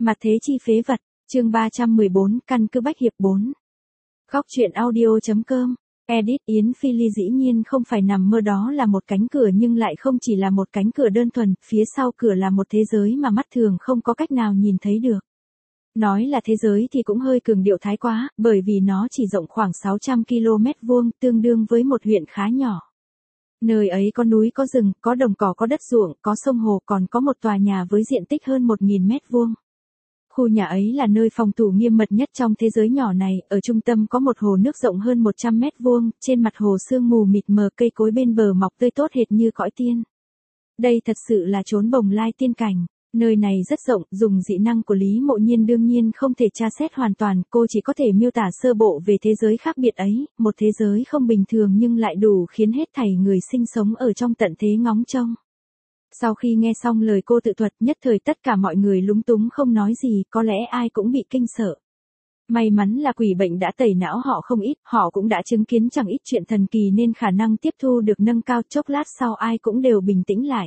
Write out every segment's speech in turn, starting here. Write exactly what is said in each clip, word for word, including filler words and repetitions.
Mặt thế chi phế vật, chương ba trăm mười bốn, căn cứ Bách Hiệp bốn. Góc truyện audio.com, edit Yến Phi Ly dĩ nhiên không phải nằm mơ, đó là một cánh cửa nhưng lại không chỉ là một cánh cửa đơn thuần, phía sau cửa là một thế giới mà mắt thường không có cách nào nhìn thấy được. Nói là thế giới thì cũng hơi cường điệu thái quá, bởi vì nó chỉ rộng khoảng sáu trăm ki lô mét vuông, tương đương với một huyện khá nhỏ. Nơi ấy có núi có rừng, có đồng cỏ có đất ruộng, có sông hồ, còn có một tòa nhà với diện tích hơn một nghìn mét vuông. Khu nhà ấy là nơi phòng thủ nghiêm mật nhất trong thế giới nhỏ này, ở trung tâm có một hồ nước rộng hơn một trăm mét vuông, trên mặt hồ sương mù mịt mờ, cây cối bên bờ mọc tươi tốt hệt như cõi tiên. Đây thật sự là chốn bồng lai tiên cảnh. Nơi này rất rộng, dùng dị năng của Lý Mộ Nhiên đương nhiên không thể tra xét hoàn toàn, cô chỉ có thể miêu tả sơ bộ về thế giới khác biệt ấy, một thế giới không bình thường nhưng lại đủ khiến hết thảy người sinh sống ở trong tận thế ngóng trông. Sau khi nghe xong lời cô tự thuật, nhất thời tất cả mọi người lúng túng không nói gì, có lẽ ai cũng bị kinh sợ. May mắn là quỷ bệnh đã tẩy não họ không ít, họ cũng đã chứng kiến chẳng ít chuyện thần kỳ nên khả năng tiếp thu được nâng cao, chốc lát sau ai cũng đều bình tĩnh lại.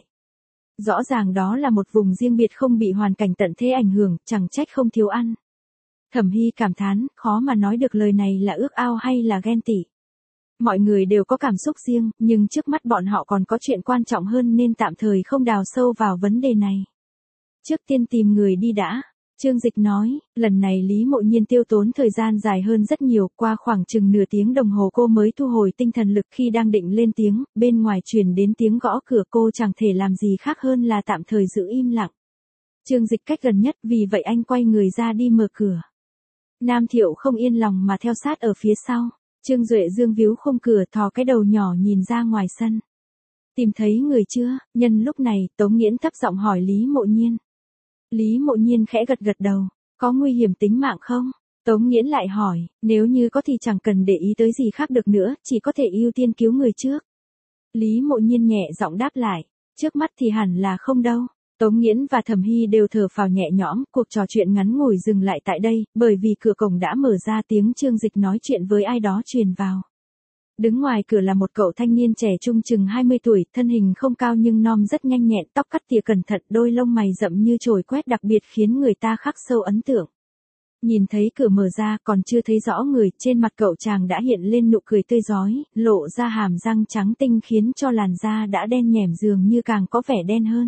Rõ ràng đó là một vùng riêng biệt không bị hoàn cảnh tận thế ảnh hưởng, chẳng trách không thiếu ăn. Thẩm Hy cảm thán, khó mà nói được lời này là ước ao hay là ghen tị. Mọi người đều có cảm xúc riêng, nhưng trước mắt bọn họ còn có chuyện quan trọng hơn nên tạm thời không đào sâu vào vấn đề này. Trước tiên tìm người đi đã. Trương Dịch nói, lần này Lý Mộ Nhiên tiêu tốn thời gian dài hơn rất nhiều, qua khoảng chừng nửa tiếng đồng hồ cô mới thu hồi tinh thần lực. Khi đang định lên tiếng, bên ngoài truyền đến tiếng gõ cửa, cô chẳng thể làm gì khác hơn là tạm thời giữ im lặng. Trương Dịch cách gần nhất, vì vậy anh quay người ra đi mở cửa. Nam Thiệu không yên lòng mà theo sát ở phía sau. Trương Duệ Dương víu khung cửa, thò cái đầu nhỏ nhìn ra ngoài sân. Tìm thấy người chưa? Nhân lúc này, Tống Nghiễn thấp giọng hỏi Lý Mộ Nhiên. Lý Mộ Nhiên khẽ gật gật đầu. Có nguy hiểm tính mạng không? Tống Nghiễn lại hỏi, nếu như có thì chẳng cần để ý tới gì khác được nữa, chỉ có thể ưu tiên cứu người trước. Lý Mộ Nhiên nhẹ giọng đáp lại, trước mắt thì hẳn là không đâu. Tống Nghiễn và Thẩm Hy đều thở phào nhẹ nhõm, cuộc trò chuyện ngắn ngủi dừng lại tại đây, bởi vì cửa cổng đã mở ra, tiếng Trương Dịch nói chuyện với ai đó truyền vào. Đứng ngoài cửa là một cậu thanh niên trẻ trung chừng hai mươi tuổi, thân hình không cao nhưng non rất nhanh nhẹn, tóc cắt tỉa cẩn thận, đôi lông mày rậm như chồi quét đặc biệt khiến người ta khắc sâu ấn tượng. Nhìn thấy cửa mở ra, còn chưa thấy rõ người, trên mặt cậu chàng đã hiện lên nụ cười tươi rói, lộ ra hàm răng trắng tinh khiến cho làn da đã đen nhẻm dường như càng có vẻ đen hơn.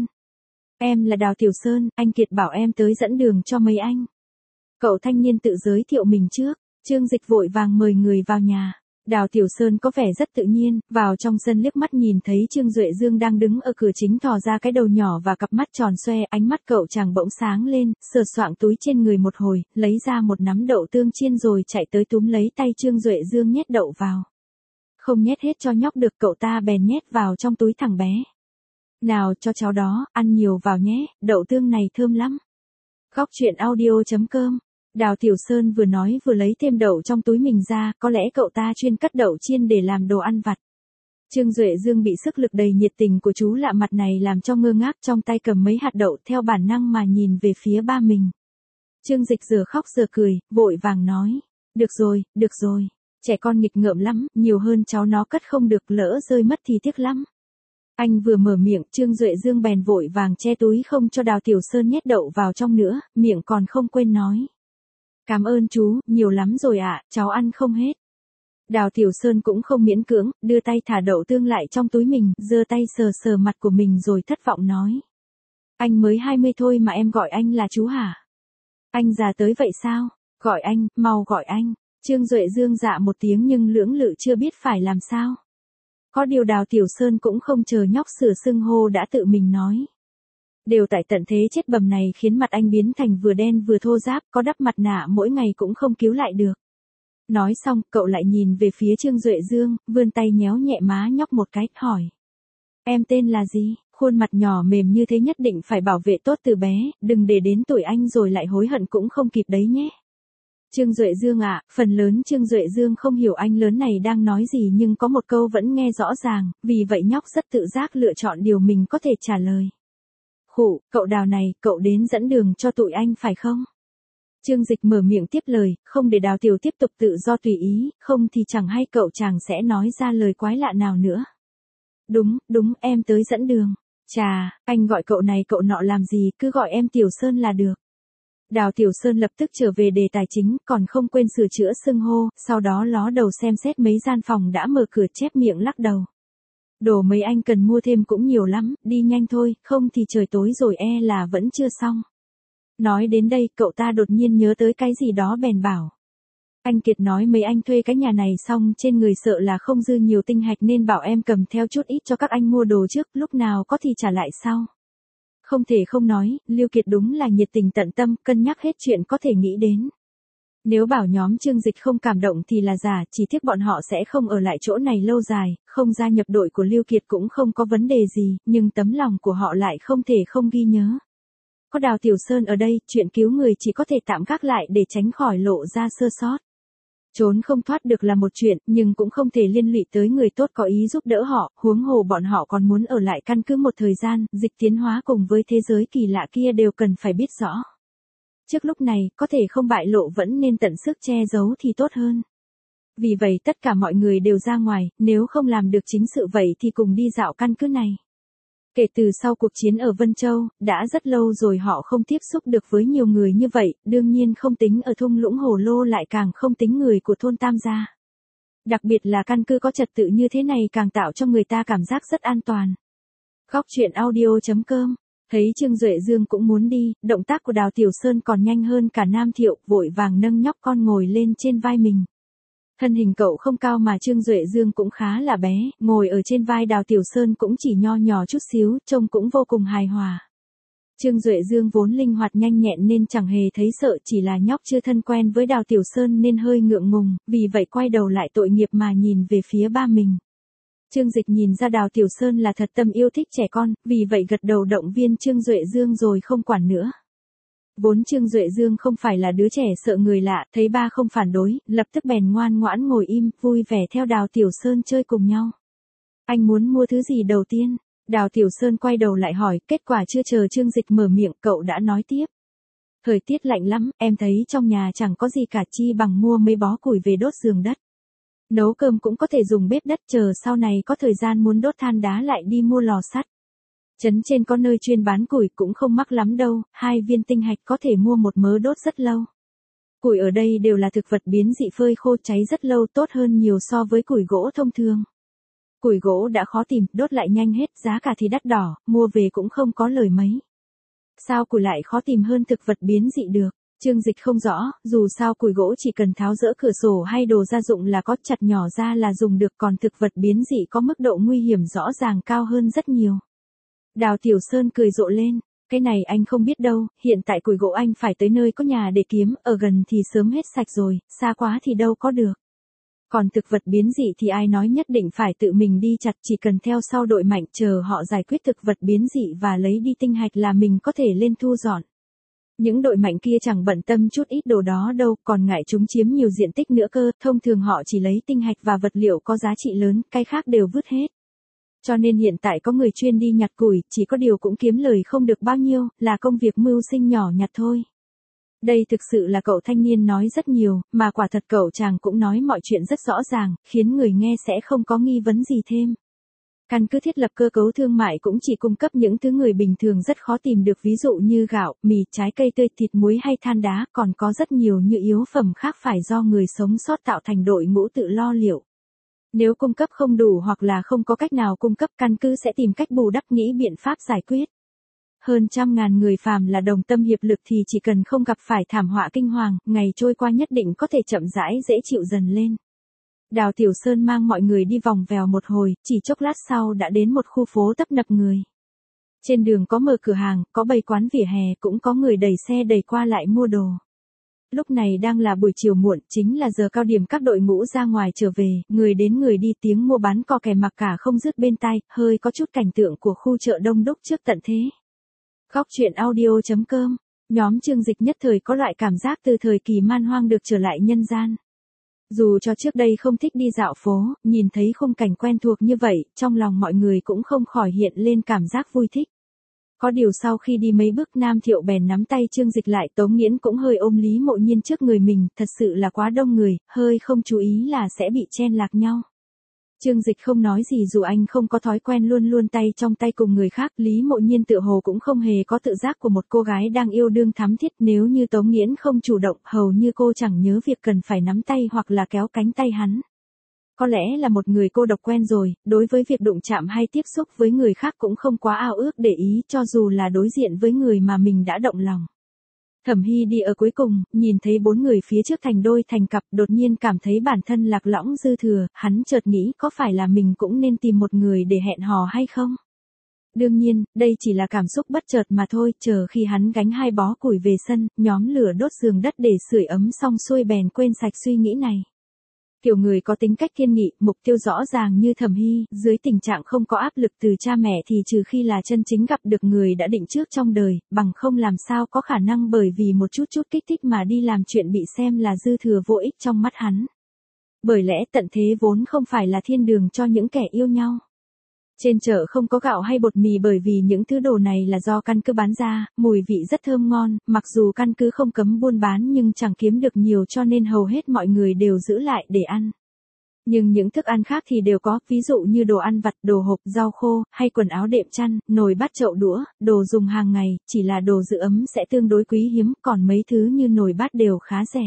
Em là Đào Tiểu Sơn, anh Kiệt bảo em tới dẫn đường cho mấy anh. Cậu thanh niên tự giới thiệu mình trước, Trương Dịch vội vàng mời người vào nhà. Đào Tiểu Sơn có vẻ rất tự nhiên, vào trong sân liếc mắt nhìn thấy Trương Duệ Dương đang đứng ở cửa chính, thò ra cái đầu nhỏ và cặp mắt tròn xoe, ánh mắt cậu chàng bỗng sáng lên, sờ soạng túi trên người một hồi, lấy ra một nắm đậu tương chiên rồi chạy tới túm lấy tay Trương Duệ Dương nhét đậu vào. Không nhét hết cho nhóc được, cậu ta bèn nhét vào trong túi thằng bé. Nào cho cháu đó, ăn nhiều vào nhé, đậu tương này thơm lắm. Góc truyện audio.com. Đào Tiểu Sơn vừa nói vừa lấy thêm đậu trong túi mình ra, có lẽ cậu ta chuyên cắt đậu chiên để làm đồ ăn vặt. Trương Duệ Dương bị sức lực đầy nhiệt tình của chú lạ mặt này làm cho ngơ ngác, trong tay cầm mấy hạt đậu, theo bản năng mà nhìn về phía ba mình. Trương Dịch giờ khóc giờ cười, vội vàng nói, được rồi, được rồi, trẻ con nghịch ngợm lắm, nhiều hơn cháu nó cất không được, lỡ rơi mất thì tiếc lắm. Anh vừa mở miệng, Trương Duệ Dương bèn vội vàng che túi không cho Đào Tiểu Sơn nhét đậu vào trong nữa, miệng còn không quên nói. Cảm ơn chú, nhiều lắm rồi ạ, cháu ăn không hết. Đào Tiểu Sơn cũng không miễn cưỡng, đưa tay thả đậu tương lại trong túi mình, giơ tay sờ sờ mặt của mình rồi thất vọng nói. Anh mới hai mươi thôi mà em gọi anh là chú hả? Anh già tới vậy sao? Gọi anh, mau gọi anh. Trương Duệ Dương dạ một tiếng nhưng lưỡng lự chưa biết phải làm sao. Có điều Đào Tiểu Sơn cũng không chờ nhóc sửa xưng hô đã tự mình nói. Đều tại tận thế chết bầm này khiến mặt anh biến thành vừa đen vừa thô ráp, có đắp mặt nạ mỗi ngày cũng không cứu lại được. Nói xong, cậu lại nhìn về phía Trương Duệ Dương, vươn tay nhéo nhẹ má nhóc một cái, hỏi. Em tên là gì? Khuôn mặt nhỏ mềm như thế nhất định phải bảo vệ tốt từ bé, đừng để đến tuổi anh rồi lại hối hận cũng không kịp đấy nhé. Trương Duệ Dương ạ, à, phần lớn Trương Duệ Dương không hiểu anh lớn này đang nói gì nhưng có một câu vẫn nghe rõ ràng, vì vậy nhóc rất tự giác lựa chọn điều mình có thể trả lời. Khụ, cậu Đào này, cậu đến dẫn đường cho tụi anh phải không? Trương Dịch mở miệng tiếp lời, không để Đào Tiểu tiếp tục tự do tùy ý, không thì chẳng hay cậu chàng sẽ nói ra lời quái lạ nào nữa. Đúng, đúng, em tới dẫn đường. Chà, anh gọi cậu này cậu nọ làm gì, cứ gọi em Tiểu Sơn là được. Đào Tiểu Sơn lập tức trở về đề tài chính, còn không quên sửa chữa xưng hô, sau đó ló đầu xem xét mấy gian phòng đã mở cửa chép miệng lắc đầu. Đồ mấy anh cần mua thêm cũng nhiều lắm, đi nhanh thôi, không thì trời tối rồi e là vẫn chưa xong. Nói đến đây, cậu ta đột nhiên nhớ tới cái gì đó bèn bảo. Anh Kiệt nói mấy anh thuê cái nhà này xong trên người sợ là không dư nhiều tinh hạch nên bảo em cầm theo chút ít cho các anh mua đồ trước, lúc nào có thì trả lại sau. Không thể không nói, Lưu Kiệt đúng là nhiệt tình tận tâm, cân nhắc hết chuyện có thể nghĩ đến. Nếu bảo nhóm Trương Dịch không cảm động thì là giả, chỉ tiếc bọn họ sẽ không ở lại chỗ này lâu dài, không gia nhập đội của Lưu Kiệt cũng không có vấn đề gì, nhưng tấm lòng của họ lại không thể không ghi nhớ. Có Đào Tiểu Sơn ở đây, chuyện cứu người chỉ có thể tạm gác lại để tránh khỏi lộ ra sơ sót. Trốn không thoát được là một chuyện, nhưng cũng không thể liên lụy tới người tốt có ý giúp đỡ họ, huống hồ bọn họ còn muốn ở lại căn cứ một thời gian, dịch tiến hóa cùng với thế giới kỳ lạ kia đều cần phải biết rõ. Trước lúc này, có thể không bại lộ vẫn nên tận sức che giấu thì tốt hơn. Vì vậy tất cả mọi người đều ra ngoài, nếu không làm được chính sự vậy thì cùng đi dạo căn cứ này. Kể từ sau cuộc chiến ở Vân Châu, đã rất lâu rồi họ không tiếp xúc được với nhiều người như vậy, đương nhiên không tính ở thung lũng Hồ Lô lại càng không tính người của thôn Tam Gia. Đặc biệt là căn cứ có trật tự như thế này càng tạo cho người ta cảm giác rất an toàn. Góc truyện audio chấm com. Thấy Trương Duệ Dương cũng muốn đi, động tác của Đào Tiểu Sơn còn nhanh hơn cả Nam Thiệu, vội vàng nâng nhóc con ngồi lên trên vai mình. Thân hình cậu không cao mà Trương Duệ Dương cũng khá là bé, ngồi ở trên vai Đào Tiểu Sơn cũng chỉ nho nhỏ chút xíu, trông cũng vô cùng hài hòa. Trương Duệ Dương vốn linh hoạt nhanh nhẹn nên chẳng hề thấy sợ, chỉ là nhóc chưa thân quen với Đào Tiểu Sơn nên hơi ngượng ngùng, vì vậy quay đầu lại tội nghiệp mà nhìn về phía ba mình. Trương Dịch nhìn ra Đào Tiểu Sơn là thật tâm yêu thích trẻ con, vì vậy gật đầu động viên Trương Duệ Dương rồi không quản nữa. Vốn Trương Duệ Dương không phải là đứa trẻ sợ người lạ, thấy ba không phản đối, lập tức bèn ngoan ngoãn ngồi im, vui vẻ theo Đào Tiểu Sơn chơi cùng nhau. Anh muốn mua thứ gì đầu tiên? Đào Tiểu Sơn quay đầu lại hỏi, kết quả chưa chờ Trương Dịch mở miệng, cậu đã nói tiếp. Thời tiết lạnh lắm, em thấy trong nhà chẳng có gì cả chi bằng mua mấy bó củi về đốt giường đất. Nấu cơm cũng có thể dùng bếp đất, chờ sau này có thời gian muốn đốt than đá lại đi mua lò sắt. Trấn trên có nơi chuyên bán củi cũng không mắc lắm đâu, hai viên tinh hạch có thể mua một mớ đốt rất lâu. Củi ở đây đều là thực vật biến dị phơi khô cháy rất lâu, tốt hơn nhiều so với củi gỗ thông thường. Củi gỗ đã khó tìm, đốt lại nhanh hết, giá cả thì đắt đỏ, mua về cũng không có lời mấy. Sao củi lại khó tìm hơn thực vật biến dị được? Trương Dịch không rõ, dù sao củi gỗ chỉ cần tháo dỡ cửa sổ hay đồ gia dụng là có, chặt nhỏ ra là dùng được, còn thực vật biến dị có mức độ nguy hiểm rõ ràng cao hơn rất nhiều. Đào Tiểu Sơn cười rộ lên, cái này anh không biết đâu, hiện tại củi gỗ anh phải tới nơi có nhà để kiếm, ở gần thì sớm hết sạch rồi, xa quá thì đâu có được. Còn thực vật biến dị thì ai nói nhất định phải tự mình đi chặt, chỉ cần theo sau đội mạnh chờ họ giải quyết thực vật biến dị và lấy đi tinh hạch là mình có thể lên thu dọn. Những đội mạnh kia chẳng bận tâm chút ít đồ đó đâu, còn ngại chúng chiếm nhiều diện tích nữa cơ, thông thường họ chỉ lấy tinh hạch và vật liệu có giá trị lớn, cái khác đều vứt hết. Cho nên hiện tại có người chuyên đi nhặt củi, chỉ có điều cũng kiếm lời không được bao nhiêu, là công việc mưu sinh nhỏ nhặt thôi. Đây thực sự là cậu thanh niên nói rất nhiều, mà quả thật cậu chàng cũng nói mọi chuyện rất rõ ràng, khiến người nghe sẽ không có nghi vấn gì thêm. Căn cứ thiết lập cơ cấu thương mại cũng chỉ cung cấp những thứ người bình thường rất khó tìm được, ví dụ như gạo, mì, trái cây tươi, thịt muối hay than đá, còn có rất nhiều nhu yếu phẩm khác phải do người sống sót tạo thành đội ngũ tự lo liệu. Nếu cung cấp không đủ hoặc là không có cách nào cung cấp, căn cứ sẽ tìm cách bù đắp, nghĩ biện pháp giải quyết. Hơn trăm ngàn người phàm là đồng tâm hiệp lực thì chỉ cần không gặp phải thảm họa kinh hoàng, ngày trôi qua nhất định có thể chậm rãi dễ chịu dần lên. Đào Tiểu Sơn mang mọi người đi vòng vèo một hồi, chỉ chốc lát sau đã đến một khu phố tấp nập người. Trên đường có mở cửa hàng, có bày quán vỉa hè, cũng có người đẩy xe đẩy qua lại mua đồ. Lúc này đang là buổi chiều muộn, chính là giờ cao điểm các đội ngũ ra ngoài trở về, người đến người đi, tiếng mua bán co kè mặc cả không dứt bên tai, hơi có chút cảnh tượng của khu chợ đông đúc trước tận thế. Góc truyện audio chấm com, nhóm Trương Dịch nhất thời có loại cảm giác từ thời kỳ man hoang được trở lại nhân gian. Dù cho trước đây không thích đi dạo phố, nhìn thấy khung cảnh quen thuộc như vậy, trong lòng mọi người cũng không khỏi hiện lên cảm giác vui thích. Có điều sau khi đi mấy bước, Nam Thiệu bèn nắm tay Trương Dịch lại, Tống Nghiễn cũng hơi ôm Lý Mộ Nhiên trước người mình, thật sự là quá đông người, hơi không chú ý là sẽ bị chen lạc nhau. Trương Dịch không nói gì dù anh không có thói quen luôn luôn tay trong tay cùng người khác, Lý Mộ Nhiên tựa hồ cũng không hề có tự giác của một cô gái đang yêu đương thắm thiết, nếu như Tống Nghiễn không chủ động, hầu như cô chẳng nhớ việc cần phải nắm tay hoặc là kéo cánh tay hắn. Có lẽ là một người cô độc quen rồi, đối với việc đụng chạm hay tiếp xúc với người khác cũng không quá ao ước để ý cho dù là đối diện với người mà mình đã động lòng. Thẩm Hy đi ở cuối cùng, nhìn thấy bốn người phía trước thành đôi thành cặp, đột nhiên cảm thấy bản thân lạc lõng dư thừa, hắn chợt nghĩ có phải là mình cũng nên tìm một người để hẹn hò hay không? Đương nhiên, đây chỉ là cảm xúc bất chợt mà thôi, chờ khi hắn gánh hai bó củi về sân, nhóm lửa đốt giường đất để sưởi ấm xong xuôi bèn quên sạch suy nghĩ này. Kiểu người có tính cách kiên nghị, mục tiêu rõ ràng như Thẩm Hy, dưới tình trạng không có áp lực từ cha mẹ thì trừ khi là chân chính gặp được người đã định trước trong đời, bằng không làm sao có khả năng bởi vì một chút chút kích thích mà đi làm chuyện bị xem là dư thừa vô ích trong mắt hắn. Bởi lẽ tận thế vốn không phải là thiên đường cho những kẻ yêu nhau. Trên chợ không có gạo hay bột mì bởi vì những thứ đồ này là do căn cứ bán ra, mùi vị rất thơm ngon, mặc dù căn cứ không cấm buôn bán nhưng chẳng kiếm được nhiều cho nên hầu hết mọi người đều giữ lại để ăn. Nhưng những thức ăn khác thì đều có, ví dụ như đồ ăn vặt, đồ hộp, rau khô, hay quần áo đệm chăn, nồi bát chậu đũa, đồ dùng hàng ngày, chỉ là đồ giữ ấm sẽ tương đối quý hiếm, còn mấy thứ như nồi bát đều khá rẻ.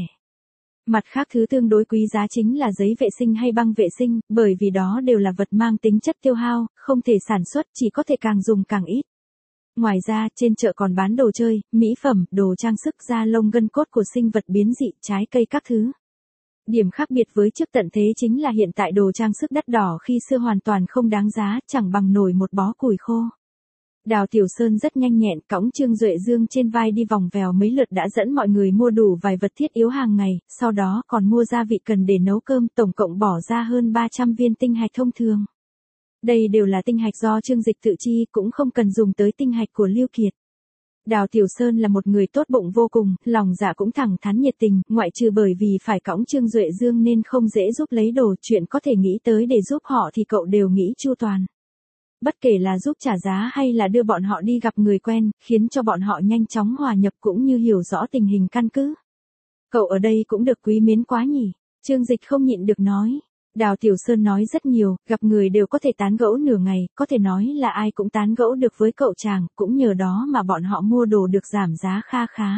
Mặt khác thứ tương đối quý giá chính là giấy vệ sinh hay băng vệ sinh, bởi vì đó đều là vật mang tính chất tiêu hao, không thể sản xuất, chỉ có thể càng dùng càng ít. Ngoài ra, trên chợ còn bán đồ chơi, mỹ phẩm, đồ trang sức, da lông gân cốt của sinh vật biến dị, trái cây các thứ. Điểm khác biệt với trước tận thế chính là hiện tại đồ trang sức đắt đỏ khi xưa hoàn toàn không đáng giá, chẳng bằng nổi một bó củi khô. Đào Tiểu Sơn rất nhanh nhẹn cõng Trương Duệ Dương trên vai đi vòng vèo mấy lượt đã dẫn mọi người mua đủ vài vật thiết yếu hàng ngày, sau đó còn mua gia vị cần để nấu cơm, tổng cộng bỏ ra hơn ba trăm viên tinh hạch thông thường. Đây đều là tinh hạch do Trương Dịch tự chi, cũng không cần dùng tới tinh hạch của Lưu Kiệt. Đào Tiểu Sơn là một người tốt bụng vô cùng, lòng dạ cũng thẳng thắn nhiệt tình, ngoại trừ bởi vì phải cõng Trương Duệ Dương nên không dễ giúp lấy đồ, chuyện có thể nghĩ tới để giúp họ thì cậu đều nghĩ chu toàn. Bất kể là giúp trả giá hay là đưa bọn họ đi gặp người quen, khiến cho bọn họ nhanh chóng hòa nhập cũng như hiểu rõ tình hình căn cứ. Cậu ở đây cũng được quý mến quá nhỉ, Trương Dịch không nhịn được nói. Đào Tiểu Sơn nói rất nhiều, gặp người đều có thể tán gẫu nửa ngày, có thể nói là ai cũng tán gẫu được với cậu chàng, cũng nhờ đó mà bọn họ mua đồ được giảm giá kha khá.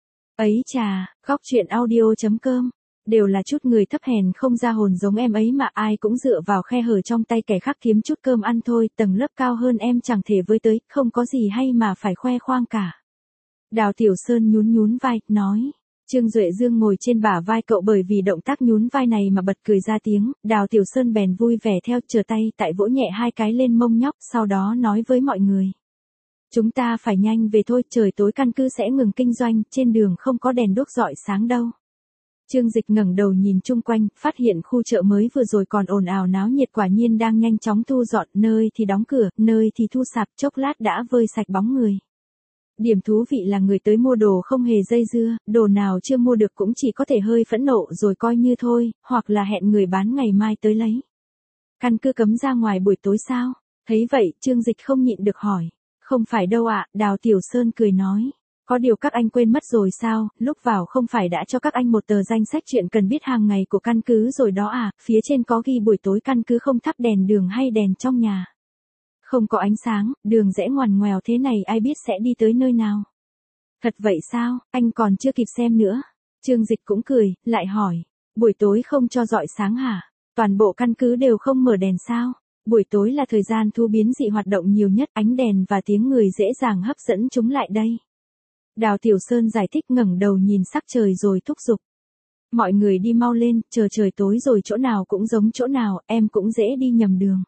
Ấy chà, góc truyện audio chấm com. Đều là chút người thấp hèn không ra hồn giống em ấy mà ai cũng dựa vào khe hở trong tay kẻ khác kiếm chút cơm ăn thôi, tầng lớp cao hơn em chẳng thể với tới, không có gì hay mà phải khoe khoang cả. Đào Tiểu Sơn nhún nhún vai, nói. Trương Duệ Dương ngồi trên bả vai cậu bởi vì động tác nhún vai này mà bật cười ra tiếng, Đào Tiểu Sơn bèn vui vẻ theo chờ tay tại vỗ nhẹ hai cái lên mông nhóc, sau đó nói với mọi người. Chúng ta phải nhanh về thôi, trời tối căn cứ sẽ ngừng kinh doanh, trên đường không có đèn đuốc rọi sáng đâu. Trương Dịch ngẩng đầu nhìn chung quanh, phát hiện khu chợ mới vừa rồi còn ồn ào náo nhiệt quả nhiên đang nhanh chóng thu dọn, nơi thì đóng cửa, nơi thì thu sạp, chốc lát đã vơi sạch bóng người. Điểm thú vị là người tới mua đồ không hề dây dưa, đồ nào chưa mua được cũng chỉ có thể hơi phẫn nộ rồi coi như thôi, hoặc là hẹn người bán ngày mai tới lấy. Căn cứ cấm ra ngoài buổi tối sao? Thấy vậy, Trương Dịch không nhịn được hỏi. Không phải đâu ạ, Đào Tiểu Sơn cười nói. Có điều các anh quên mất rồi sao, lúc vào không phải đã cho các anh một tờ danh sách chuyện cần biết hàng ngày của căn cứ rồi đó à, phía trên có ghi buổi tối căn cứ không thắp đèn đường hay đèn trong nhà. Không có ánh sáng, đường rẽ ngoằn ngoèo thế này ai biết sẽ đi tới nơi nào. Thật vậy sao, anh còn chưa kịp xem nữa. Trương Dịch cũng cười, lại hỏi, buổi tối không cho rọi sáng hả? Toàn bộ căn cứ đều không mở đèn sao? Buổi tối là thời gian thu biến dị hoạt động nhiều nhất, ánh đèn và tiếng người dễ dàng hấp dẫn chúng lại đây. Đào Tiểu Sơn giải thích ngẩng đầu nhìn sắc trời rồi thúc giục. Mọi người đi mau lên, chờ trời tối rồi chỗ nào cũng giống chỗ nào, em cũng dễ đi nhầm đường.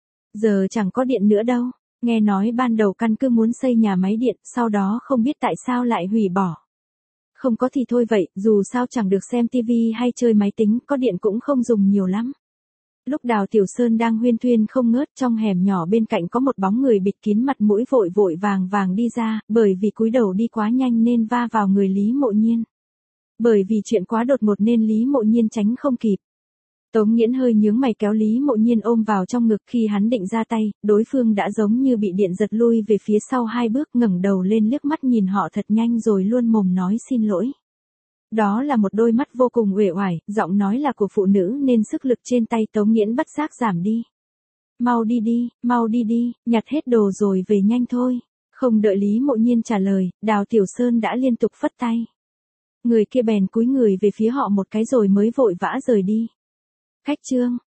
Giờ chẳng có điện nữa đâu, nghe nói ban đầu căn cứ muốn xây nhà máy điện, sau đó không biết tại sao lại hủy bỏ. Không có thì thôi vậy, dù sao chẳng được xem tivi hay chơi máy tính, có điện cũng không dùng nhiều lắm. Lúc Đào Tiểu Sơn đang huyên thuyên không ngớt, trong hẻm nhỏ bên cạnh có một bóng người bịt kín mặt mũi vội vội vàng vàng đi ra, bởi vì cúi đầu đi quá nhanh nên va vào người Lý Mộ Nhiên. Bởi vì chuyện quá đột ngột nên Lý Mộ Nhiên tránh không kịp. Tống Nghiễn hơi nhướng mày kéo Lý Mộ Nhiên ôm vào trong ngực, khi hắn định ra tay, đối phương đã giống như bị điện giật lui về phía sau hai bước, ngẩng đầu lên liếc mắt nhìn họ thật nhanh rồi luôn mồm nói xin lỗi. Đó là một đôi mắt vô cùng uể oải, giọng nói là của phụ nữ nên sức lực trên tay Tống Nghiễn bất giác giảm đi. Mau đi đi, mau đi đi, nhặt hết đồ rồi về nhanh thôi. Không đợi Lý Mộ Nhiên trả lời, Đào Tiểu Sơn đã liên tục phất tay. Người kia bèn cúi người về phía họ một cái rồi mới vội vã rời đi. Khách Trương,